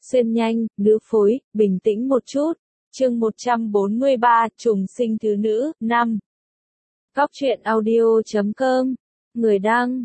xuyên nhanh, nữ phối, bình tĩnh một chút. Chương 143, trùng sinh thứ nữ, 5. Góc truyện audio.com. Người đăng,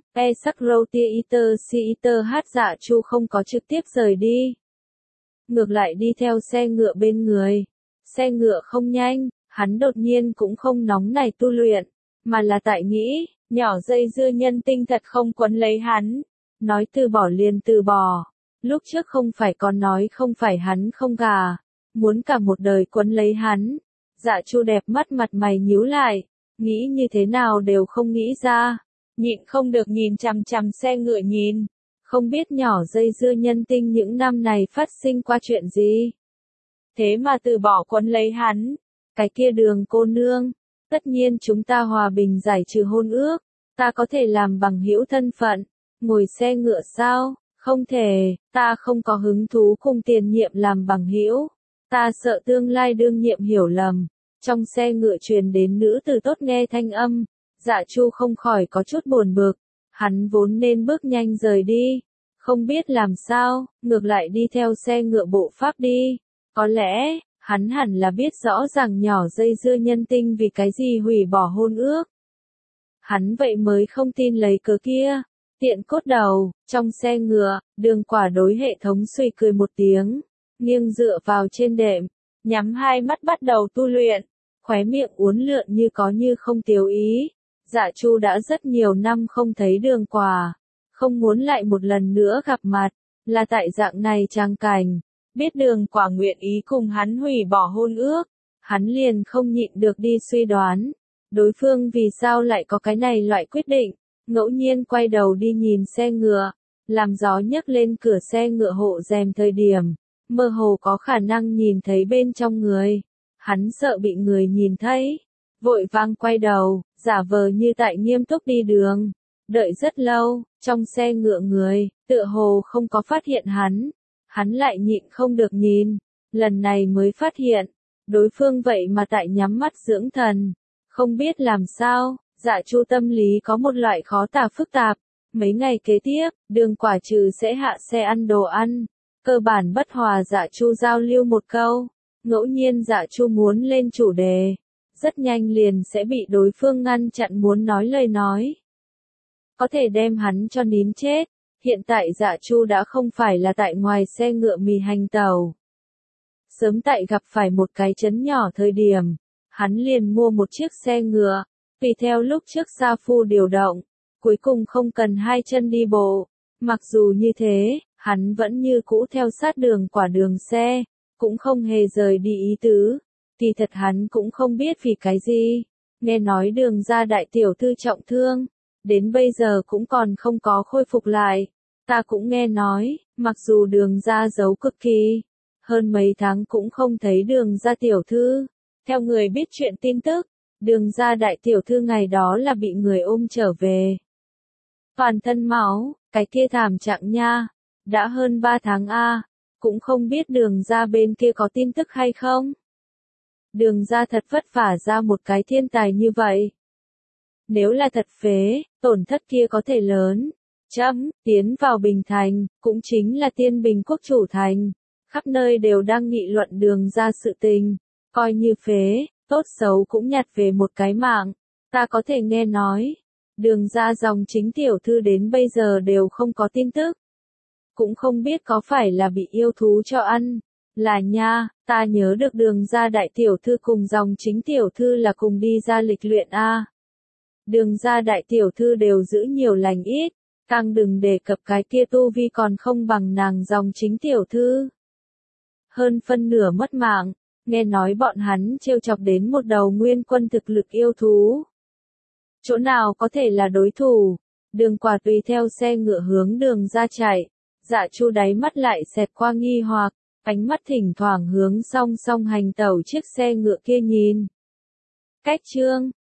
Esakrotiiter hát. Dạ Chu không có trực tiếp rời đi. Ngược lại đi theo xe ngựa bên người. Xe ngựa không nhanh, hắn đột nhiên cũng không nóng nảy tu luyện, mà là tại nghĩ, nhỏ dây dưa nhân tinh thật không quấn lấy hắn. Nói từ bỏ liền từ bỏ. Lúc trước không phải còn nói không phải hắn không gà, muốn cả một đời quấn lấy hắn. Dạ Chu đẹp mắt mặt mày nhíu lại, nghĩ như thế nào đều không nghĩ ra, nhịn không được nhìn chằm chằm xe ngựa nhìn, không biết nhỏ dây dưa nhân tinh những năm này phát sinh qua chuyện gì. Thế mà từ bỏ quấn lấy hắn, cái kia Đường cô nương, tất nhiên chúng ta hòa bình giải trừ hôn ước, ta có thể làm bằng hữu thân phận, ngồi xe ngựa sao? Không thể, ta không có hứng thú cùng tiền nhiệm làm bằng hữu. Ta sợ tương lai đương nhiệm hiểu lầm. Trong xe ngựa truyền đến nữ tử tốt nghe thanh âm. Dạ Chu không khỏi có chút buồn bực. Hắn vốn nên bước nhanh rời đi. Không biết làm sao, ngược lại đi theo xe ngựa bộ pháp đi. Có lẽ, hắn hẳn là biết rõ ràng nhỏ dây dưa nhân tinh vì cái gì hủy bỏ hôn ước. Hắn vậy mới không tin lấy cớ kia. Tiện cốt đầu, trong xe ngựa, Đường Quả đối hệ thống suy cười một tiếng, nghiêng dựa vào trên đệm, nhắm hai mắt bắt đầu tu luyện, khóe miệng uốn lượn như có như không tiêu ý. Dạ Chu đã rất nhiều năm không thấy Đường Quả, không muốn lại một lần nữa gặp mặt, là tại dạng này trang cảnh, biết Đường Quả nguyện ý cùng hắn hủy bỏ hôn ước, hắn liền không nhịn được đi suy đoán, đối phương vì sao lại có cái này loại quyết định. Ngẫu nhiên quay đầu đi nhìn xe ngựa, làm gió nhấc lên cửa xe ngựa hộ rèm thời điểm, mơ hồ có khả năng nhìn thấy bên trong người. Hắn sợ bị người nhìn thấy, vội vàng quay đầu, giả vờ như tại nghiêm túc đi đường. Đợi rất lâu, trong xe ngựa người, tựa hồ không có phát hiện hắn lại nhịn không được nhìn, lần này mới phát hiện, đối phương vậy mà tại nhắm mắt dưỡng thần, không biết làm sao. Dạ Chu tâm lý có một loại khó tả phức tạp, mấy ngày kế tiếp, Đường Quả trừ sẽ hạ xe ăn đồ ăn, cơ bản bất hòa Dạ Chu giao lưu một câu, ngẫu nhiên Dạ Chu muốn lên chủ đề, rất nhanh liền sẽ bị đối phương ngăn chặn muốn nói lời nói. Có thể đem hắn cho nín chết, hiện tại Dạ Chu đã không phải là tại ngoài xe ngựa mì hành tàu. Sớm tại gặp phải một cái trấn nhỏ thời điểm, hắn liền mua một chiếc xe ngựa. Tùy theo lúc trước Sa Phu điều động, cuối cùng không cần hai chân đi bộ. Mặc dù như thế, hắn vẫn như cũ theo sát Đường Quả đường xe, cũng không hề rời đi ý tứ. Kỳ thật hắn cũng không biết vì cái gì. Nghe nói Đường gia đại tiểu thư trọng thương, đến bây giờ cũng còn không có khôi phục lại. Ta cũng nghe nói, mặc dù Đường gia giấu cực kỳ, hơn mấy tháng cũng không thấy Đường gia tiểu thư. Theo người biết chuyện tin tức, Đường gia đại tiểu thư ngày đó là bị người ôm trở về. Toàn thân máu, cái kia thảm trạng nha. Đã hơn 3 tháng a, cũng không biết Đường gia bên kia có tin tức hay không. Đường gia thật vất vả ra một cái thiên tài như vậy. Nếu là thật phế, tổn thất kia có thể lớn. Tiến vào Bình Thành, cũng chính là Tiên Bình quốc chủ thành. Khắp nơi đều đang nghị luận Đường gia sự tình. Coi như phế. Tốt xấu cũng nhặt về một cái mạng. Ta có thể nghe nói, Đường gia dòng chính tiểu thư đến bây giờ đều không có tin tức. Cũng không biết có phải là bị yêu thú cho ăn. Là nha, ta nhớ được Đường gia đại tiểu thư cùng dòng chính tiểu thư là cùng đi ra lịch luyện a. Đường gia đại tiểu thư đều giữ nhiều lành ít, càng đừng đề cập cái kia tu vi còn không bằng nàng dòng chính tiểu thư. Hơn phân nửa mất mạng. Nghe nói bọn hắn trêu chọc đến một đầu nguyên quân thực lực yêu thú. Chỗ nào có thể là đối thủ? Đường Quả tùy theo xe ngựa hướng Đường ra chạy. Dạ Chu đáy mắt lại xẹt qua nghi hoặc, ánh mắt thỉnh thoảng hướng song song hành tẩu chiếc xe ngựa kia nhìn. Cách chương